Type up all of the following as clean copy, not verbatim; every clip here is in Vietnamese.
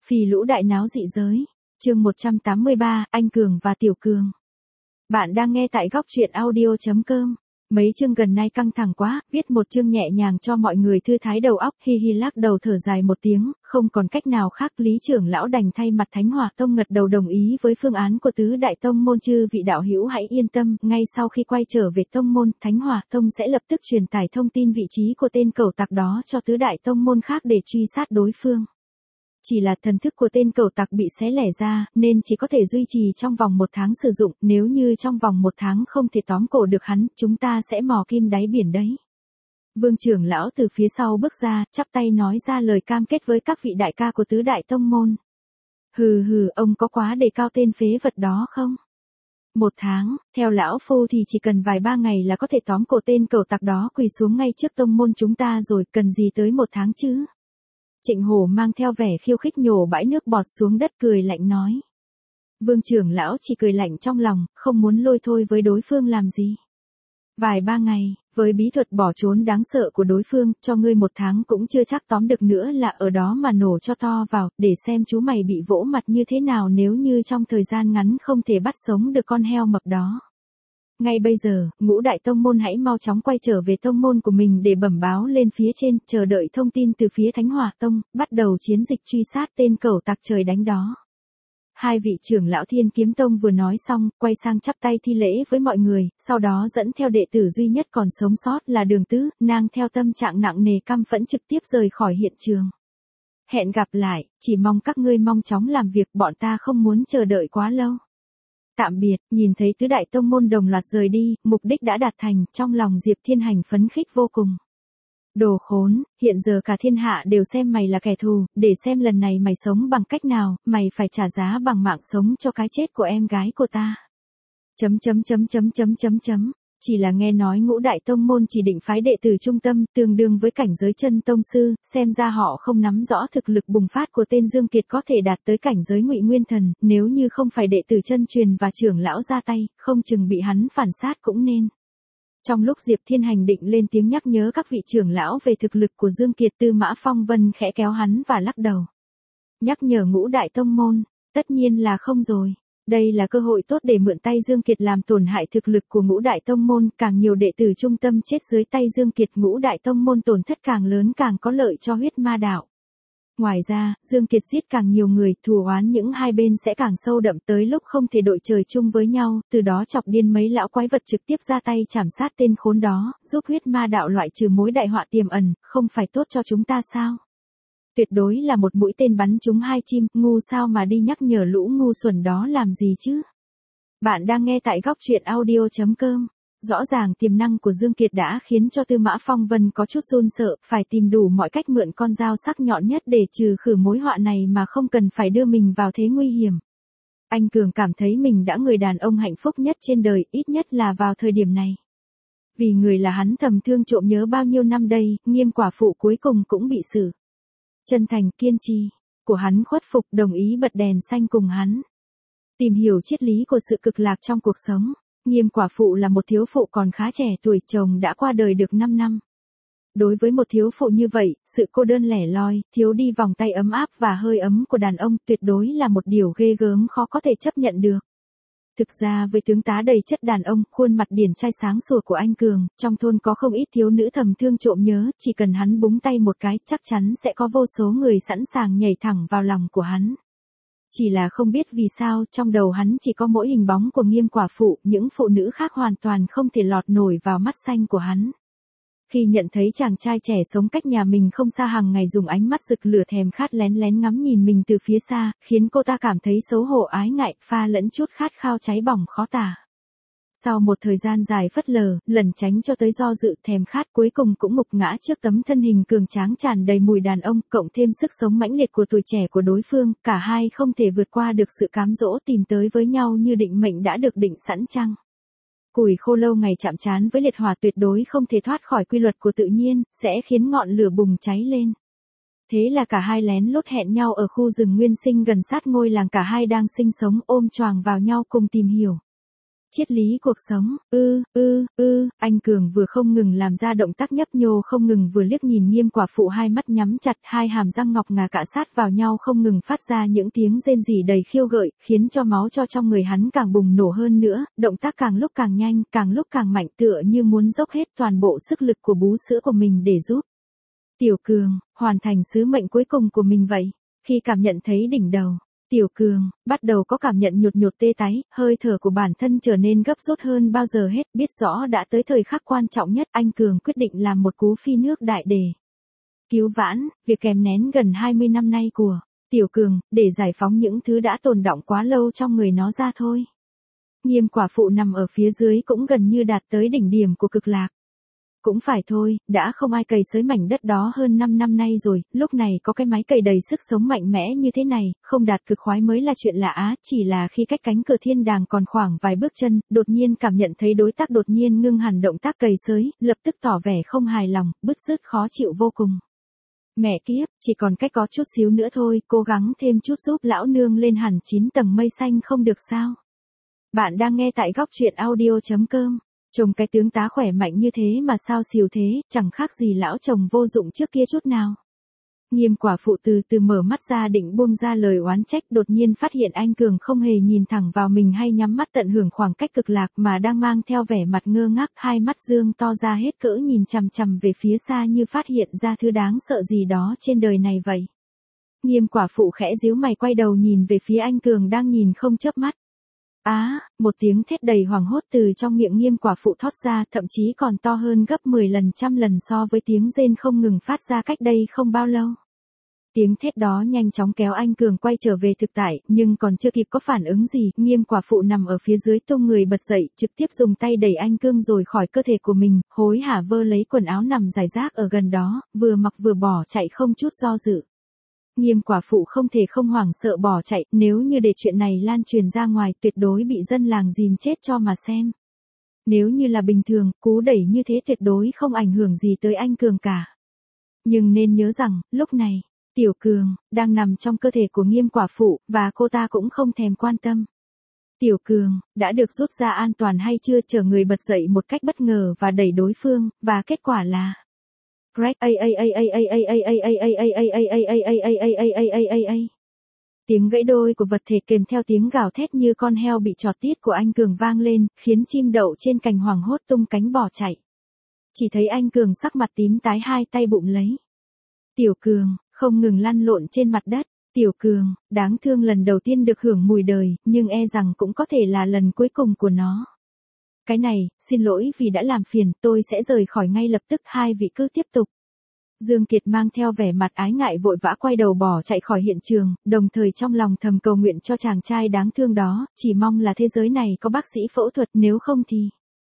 Phì lũ đại náo dị giới. Chương 183, Anh Cường và Tiểu Cường. Bạn đang nghe tại góc truyện audio.com. Mấy chương gần nay căng thẳng quá, viết một chương nhẹ nhàng cho mọi người thư thái đầu óc. Hi hi lắc đầu thở dài một tiếng, không còn cách nào khác, Lý trưởng lão đành thay mặt Thánh Hỏa Tông gật đầu đồng ý với phương án của tứ đại tông môn. Chư vị đạo hữu hãy yên tâm, ngay sau khi quay trở về tông môn, Thánh Hỏa Tông sẽ lập tức truyền tải thông tin vị trí của tên cẩu tặc đó cho tứ đại tông môn khác để truy sát đối phương. Chỉ là thần thức của tên cẩu tặc bị xé lẻ ra, nên chỉ có thể duy trì trong vòng 1 tháng sử dụng, nếu như trong vòng 1 tháng không thể tóm cổ được hắn, chúng ta sẽ mò kim đáy biển đấy. Vương trưởng lão từ phía sau bước ra, chắp tay nói ra lời cam kết với các vị đại ca của tứ đại tông môn. Hừ, ông có quá đề cao tên phế vật đó không? 1 tháng, theo lão phu thì chỉ cần vài 3 ngày là có thể tóm cổ tên cẩu tặc đó quỳ xuống ngay trước tông môn chúng ta rồi, cần gì tới 1 tháng chứ? Trịnh Hổ mang theo vẻ khiêu khích nhổ bãi nước bọt xuống đất cười lạnh nói. Vương trưởng lão chỉ cười lạnh trong lòng, không muốn lôi thôi với đối phương làm gì. Vài 3 ngày, với bí thuật bỏ trốn đáng sợ của đối phương, cho ngươi 1 tháng cũng chưa chắc tóm được nữa, là ở đó mà nổ cho to vào, để xem chú mày bị vỗ mặt như thế nào nếu như trong thời gian ngắn không thể bắt sống được con heo mập đó. Ngay bây giờ, ngũ đại tông môn hãy mau chóng quay trở về tông môn của mình để bẩm báo lên phía trên, chờ đợi thông tin từ phía Thánh Hỏa Tông, bắt đầu chiến dịch truy sát tên cẩu tặc trời đánh đó. Hai vị trưởng lão Thiên Kiếm Tông vừa nói xong, quay sang chắp tay thi lễ với mọi người, sau đó dẫn theo đệ tử duy nhất còn sống sót là Đường Tứ, nàng theo tâm trạng nặng nề căm phẫn trực tiếp rời khỏi hiện trường. Hẹn gặp lại, chỉ mong các ngươi mau chóng làm việc, bọn ta không muốn chờ đợi quá lâu. Tạm biệt. Nhìn thấy tứ đại tông môn đồng loạt rời đi, mục đích đã đạt thành, trong lòng Diệp Thiên Hành phấn khích vô cùng. Đồ khốn, hiện giờ cả thiên hạ đều xem mày là kẻ thù, để xem lần này mày sống bằng cách nào, mày phải trả giá bằng mạng sống cho cái chết của em gái của ta. Chỉ là nghe nói ngũ đại tông môn chỉ định phái đệ tử trung tâm, tương đương với cảnh giới chân tông sư, xem ra họ không nắm rõ thực lực bùng phát của tên Dương Kiệt có thể đạt tới cảnh giới Ngụy Nguyên Thần, nếu như không phải đệ tử chân truyền và trưởng lão ra tay, không chừng bị hắn phản sát cũng nên. Trong lúc Diệp Thiên Hành định lên tiếng nhắc nhớ các vị trưởng lão về thực lực của Dương Kiệt, Tư Mã Phong Vân khẽ kéo hắn và lắc đầu. Nhắc nhở ngũ đại tông môn, tất nhiên là không rồi. Đây là cơ hội tốt để mượn tay Dương Kiệt làm tổn hại thực lực của ngũ đại tông môn, càng nhiều đệ tử trung tâm chết dưới tay Dương Kiệt, ngũ đại tông môn tổn thất càng lớn càng có lợi cho huyết ma đạo. Ngoài ra, Dương Kiệt giết càng nhiều người, thù oán những hai bên sẽ càng sâu đậm, tới lúc không thể đội trời chung với nhau, từ đó chọc điên mấy lão quái vật trực tiếp ra tay chảm sát tên khốn đó, giúp huyết ma đạo loại trừ mối đại họa tiềm ẩn, không phải tốt cho chúng ta sao? Tuyệt đối là một mũi tên bắn trúng 2 chim, ngu sao mà đi nhắc nhở lũ ngu xuẩn đó làm gì chứ? Bạn đang nghe tại góc truyện audio.com. Rõ ràng tiềm năng của Dương Kiệt đã khiến cho Tư Mã Phong Vân có chút run sợ, phải tìm đủ mọi cách mượn con dao sắc nhọn nhất để trừ khử mối họa này mà không cần phải đưa mình vào thế nguy hiểm. Anh Cường cảm thấy mình đã người đàn ông hạnh phúc nhất trên đời, ít nhất là vào thời điểm này. Vì người là hắn thầm thương trộm nhớ bao nhiêu năm đây, Nghiêm quả phụ cuối cùng cũng bị xử. Chân thành, kiên trì của hắn khuất phục, đồng ý bật đèn xanh cùng hắn. Tìm hiểu triết lý của sự cực lạc trong cuộc sống. Nghiêm quả phụ là một thiếu phụ còn khá trẻ tuổi, chồng đã qua đời được 5 năm. Đối với một thiếu phụ như vậy, sự cô đơn lẻ loi, thiếu đi vòng tay ấm áp và hơi ấm của đàn ông, tuyệt đối là một điều ghê gớm khó có thể chấp nhận được. Thực ra với tướng tá đầy chất đàn ông, khuôn mặt điển trai sáng sủa của anh Cường, trong thôn có không ít thiếu nữ thầm thương trộm nhớ, chỉ cần hắn búng tay một cái, chắc chắn sẽ có vô số người sẵn sàng nhảy thẳng vào lòng của hắn. Chỉ là không biết vì sao, trong đầu hắn chỉ có mỗi hình bóng của Nghiêm quả phụ, những phụ nữ khác hoàn toàn không thể lọt nổi vào mắt xanh của hắn. Khi nhận thấy chàng trai trẻ sống cách nhà mình không xa hàng ngày dùng ánh mắt rực lửa thèm khát lén lén ngắm nhìn mình từ phía xa, khiến cô ta cảm thấy xấu hổ ái ngại, pha lẫn chút khát khao cháy bỏng khó tả. Sau một thời gian dài phất lờ, lẩn tránh cho tới do dự, thèm khát, cuối cùng cũng ngục ngã trước tấm thân hình cường tráng tràn đầy mùi đàn ông, cộng thêm sức sống mãnh liệt của tuổi trẻ của đối phương, cả hai không thể vượt qua được sự cám dỗ, tìm tới với nhau như định mệnh đã được định sẵn chăng. Củi khô lâu ngày chạm trán với liệt hỏa tuyệt đối không thể thoát khỏi quy luật của tự nhiên, sẽ khiến ngọn lửa bùng cháy lên. Thế là cả hai lén lút hẹn nhau ở khu rừng nguyên sinh gần sát ngôi làng cả hai đang sinh sống, ôm choàng vào nhau cùng tìm hiểu. Triết lý cuộc sống, anh Cường vừa không ngừng làm ra động tác nhấp nhô không ngừng vừa liếc nhìn Nghiêm quả phụ hai mắt nhắm chặt hai hàm răng ngọc ngà cạ sát vào nhau không ngừng phát ra những tiếng rên rỉ đầy khiêu gợi, khiến cho máu cho trong người hắn càng bùng nổ hơn nữa, động tác càng lúc càng nhanh, càng lúc càng mạnh tựa như muốn dốc hết toàn bộ sức lực của bú sữa của mình để giúp Tiểu Cường hoàn thành sứ mệnh cuối cùng của mình vậy. Khi cảm nhận thấy đỉnh đầu, Tiểu Cường bắt đầu có cảm nhận nhột nhột tê táy, hơi thở của bản thân trở nên gấp rút hơn bao giờ hết, biết rõ đã tới thời khắc quan trọng nhất, anh Cường quyết định làm một cú phi nước đại để cứu vãn việc kèm nén gần 20 năm nay của Tiểu Cường, để giải phóng những thứ đã tồn đọng quá lâu trong người nó ra thôi. Nghiêm quả phụ nằm ở phía dưới cũng gần như đạt tới đỉnh điểm của cực lạc. Cũng phải thôi, đã không ai cày xới mảnh đất đó hơn 5 năm nay rồi, lúc này có cái máy cày đầy sức sống mạnh mẽ như thế này, không đạt cực khoái mới là chuyện lạ á, chỉ là khi cách cánh cửa thiên đàng còn khoảng vài bước chân, đột nhiên cảm nhận thấy đối tác đột nhiên ngưng hẳn động tác cày xới, lập tức tỏ vẻ không hài lòng, bứt rứt khó chịu vô cùng. Mẹ kiếp, chỉ còn cách có chút xíu nữa thôi, cố gắng thêm chút giúp lão nương lên hẳn 9 tầng mây xanh không được sao? Bạn đang nghe tại góc truyện audio.com. Trông cái tướng tá khỏe mạnh như thế mà sao xìu thế, chẳng khác gì lão chồng vô dụng trước kia chút nào. Nghiêm quả phụ từ từ mở mắt ra định buông ra lời oán trách, đột nhiên phát hiện anh Cường không hề nhìn thẳng vào mình hay nhắm mắt tận hưởng khoảng cách cực lạc mà đang mang theo vẻ mặt ngơ ngác, hai mắt dương to ra hết cỡ nhìn chằm chằm về phía xa như phát hiện ra thứ đáng sợ gì đó trên đời này vậy. Nghiêm quả phụ khẽ díu mày quay đầu nhìn về phía anh Cường đang nhìn không chớp mắt. Một tiếng thét đầy hoảng hốt từ trong miệng Nghiêm quả phụ thoát ra, thậm chí còn to hơn gấp 10 lần trăm lần so với tiếng rên không ngừng phát ra cách đây không bao lâu. Tiếng thét đó nhanh chóng kéo anh Cường quay trở về thực tại, nhưng còn chưa kịp có phản ứng gì, Nghiêm quả phụ nằm ở phía dưới tung người bật dậy, trực tiếp dùng tay đẩy anh Cường rồi khỏi cơ thể của mình, hối hả vơ lấy quần áo nằm rải rác ở gần đó, vừa mặc vừa bỏ chạy không chút do dự. Nghiêm quả phụ không thể không hoảng sợ bỏ chạy, nếu như để chuyện này lan truyền ra ngoài tuyệt đối bị dân làng dìm chết cho mà xem. Nếu như là bình thường, cú đẩy như thế tuyệt đối không ảnh hưởng gì tới anh Cường cả. Nhưng nên nhớ rằng, lúc này, Tiểu Cường đang nằm trong cơ thể của Nghiêm quả phụ, và cô ta cũng không thèm quan tâm. Tiểu Cường đã được rút ra an toàn hay chưa, chờ người bật dậy một cách bất ngờ và đẩy đối phương, và kết quả là tiếng gãy đôi của vật thể kèm theo tiếng gào thét như con heo bị chọt tiết của anh Cường vang lên, khiến chim đậu trên cành hoảng hốt tung cánh bỏ chạy. Chỉ thấy anh Cường sắc mặt tím tái, hai tay bụng lấy Tiểu Cường, không ngừng lăn lộn trên mặt đất. Tiểu Cường, đáng thương lần đầu tiên được hưởng mùi đời, nhưng e rằng cũng có thể là lần cuối cùng của nó. Cái này, xin lỗi vì đã làm phiền, tôi sẽ rời khỏi ngay lập tức, hai vị cứ tiếp tục. Dương Kiệt mang theo vẻ mặt ái ngại vội vã quay đầu bỏ chạy khỏi hiện trường, đồng thời trong lòng thầm cầu nguyện cho chàng trai đáng thương đó, chỉ mong là thế giới này có bác sĩ phẫu thuật, nếu không thì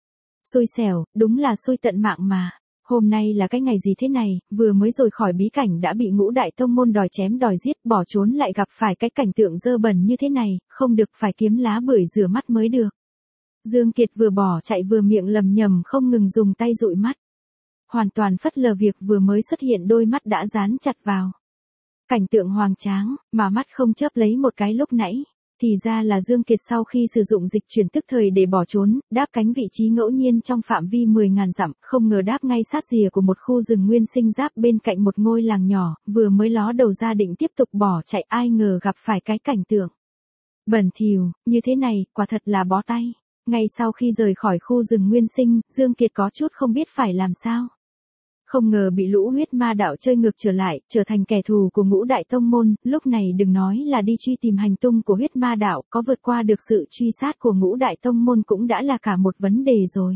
xui xẻo, đúng là xui tận mạng mà. Hôm nay là cái ngày gì thế này, vừa mới rồi khỏi bí cảnh đã bị Ngũ Đại Tông môn đòi chém đòi giết, bỏ trốn lại gặp phải cái cảnh tượng dơ bẩn như thế này, không được phải kiếm lá bưởi rửa mắt mới được. Dương Kiệt vừa bỏ chạy vừa miệng lầm nhầm không ngừng dùng tay dụi mắt. Hoàn toàn phất lờ việc vừa mới xuất hiện đôi mắt đã dán chặt vào cảnh tượng hoành tráng, mà mắt không chớp lấy một cái lúc nãy. Thì ra là Dương Kiệt sau khi sử dụng dịch chuyển tức thời để bỏ trốn, đáp cánh vị trí ngẫu nhiên trong phạm vi 10.000 dặm, không ngờ đáp ngay sát rìa của một khu rừng nguyên sinh giáp bên cạnh một ngôi làng nhỏ, vừa mới ló đầu ra định tiếp tục bỏ chạy, ai ngờ gặp phải cái cảnh tượng bẩn thỉu như thế này, quả thật là bó tay. Ngay sau khi rời khỏi khu rừng nguyên sinh, Dương Kiệt có chút không biết phải làm sao. Không ngờ bị lũ huyết ma đạo chơi ngược trở lại, trở thành kẻ thù của Ngũ Đại Tông môn, lúc này đừng nói là đi truy tìm hành tung của huyết ma đạo, có vượt qua được sự truy sát của Ngũ Đại Tông môn cũng đã là cả một vấn đề rồi.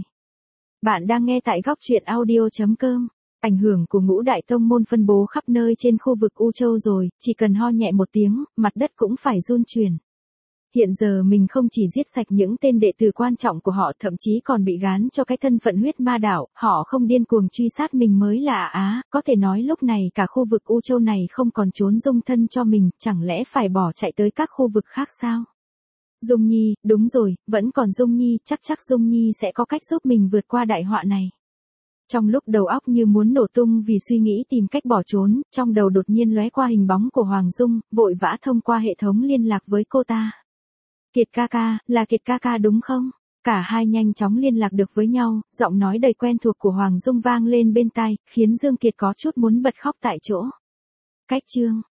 Bạn đang nghe tại góc truyện audio.com. Ảnh hưởng của Ngũ Đại Tông môn phân bố khắp nơi trên khu vực U Châu rồi, chỉ cần ho nhẹ một tiếng, mặt đất cũng phải run chuyển. Hiện giờ mình không chỉ giết sạch những tên đệ tử quan trọng của họ, thậm chí còn bị gán cho cái thân phận huyết ma đạo, họ không điên cuồng truy sát mình mới là có thể nói lúc này cả khu vực U Châu này không còn trốn dung thân cho mình, chẳng lẽ phải bỏ chạy tới các khu vực khác sao? Dung Nhi, đúng rồi, vẫn còn Dung Nhi, chắc Dung Nhi sẽ có cách giúp mình vượt qua đại họa này. Trong lúc đầu óc như muốn nổ tung vì suy nghĩ tìm cách bỏ trốn, trong đầu đột nhiên lóe qua hình bóng của Hoàng Dung, vội vã thông qua hệ thống liên lạc với cô ta. Kiệt ca ca, là Kiệt ca ca đúng không? Cả hai nhanh chóng liên lạc được với nhau, giọng nói đầy quen thuộc của Hoàng Dung vang lên bên tai, khiến Dương Kiệt có chút muốn bật khóc tại chỗ. Cách chương